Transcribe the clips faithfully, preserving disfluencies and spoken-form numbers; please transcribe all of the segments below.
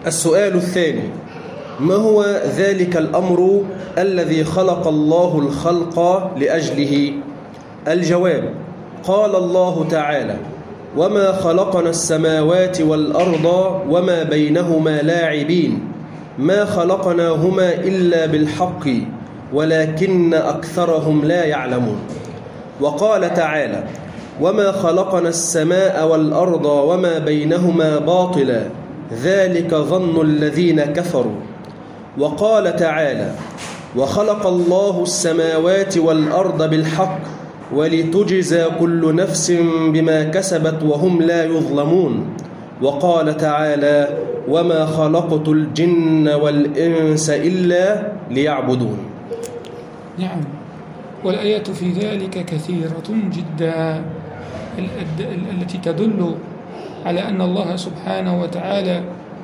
السؤال الثاني: ما هو ذلك الأمر الذي خلق الله الخلق لأجله؟ الجواب: قال الله تعالى: وما خلقنا السماوات والأرض وما بينهما لاعبين ما خلقناهما إلا بالحق ولكن أكثرهم لا يعلمون. وقال تعالى: وما خلقنا السماء والأرض وما بينهما باطلا ذلك ظن الذين كفروا. وقال تعالى: وخلق الله السماوات والأرض بالحق ولتجزى كل نفس بما كسبت وهم لا يظلمون. وقال تعالى: وما خلقت الجن والإنس إلا ليعبدون. نعم، والآيات في ذلك كثيرة جدا التي تدل على أن الله سبحانه وتعالى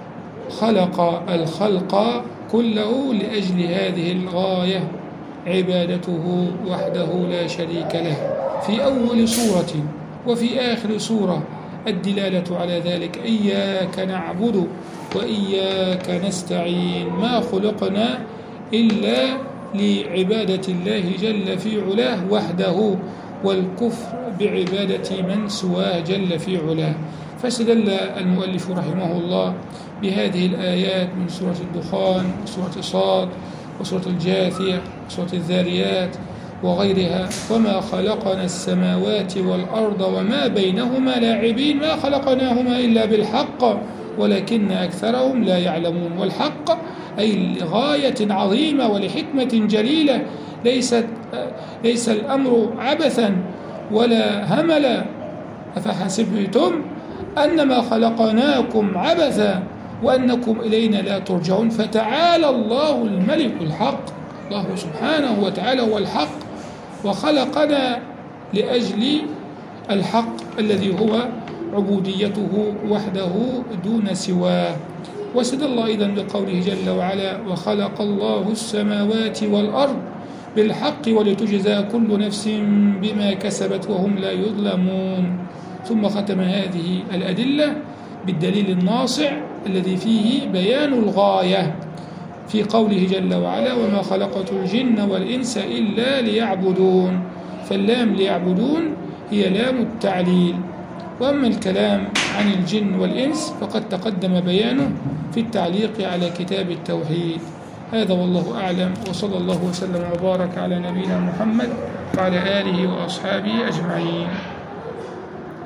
خلق الخلق كله لأجل هذه الغاية، عبادته وحده لا شريك له، في أول سورة وفي آخر سورة الدلالة على ذلك: إياك نعبد وإياك نستعين، ما خلقنا إلا لعبادة الله جل في علاه وحده، والكفر بعبادة من سواه جل في علاه. فاستدل المؤلف رحمه الله بهذه الآيات من سورة الدخان وسورة صاد وسورة الجاثية وسورة الذاريات وغيرها: وما خلقنا السماوات والأرض وما بينهما لاعبين ما خلقناهما إلا بالحق ولكن أكثرهم لا يعلمون. والحق أي لغاية عظيمة ولحكمة جليلة، ليست ليس الأمر عبثا ولا هملا. أفحسبتم أنما خلقناكم عبثا وأنكم إلينا لا ترجعون. فتعالى الله الملك الحق، الله سبحانه وتعالى هو الحق، وخلقنا لأجل الحق الذي هو عبوديته وحده دون سواه. واستدل أيضا بقوله جل وعلا: وخلق الله السماوات والأرض بالحق ولتجزى كل نفس بما كسبت وهم لا يظلمون. ثم ختم هذه الأدلة بالدليل الناصع الذي فيه بيان الغاية في قوله جل وعلا: وما خلقت الجن والإنس إلا ليعبدون. فاللام ليعبدون هي لام التعليل. وأما الكلام عن الجن والإنس فقد تقدم بيانه في التعليق على كتاب التوحيد. هذا والله أعلم، وصلى الله وسلم وبارك على نبينا محمد وعلى آله وأصحابه أجمعين.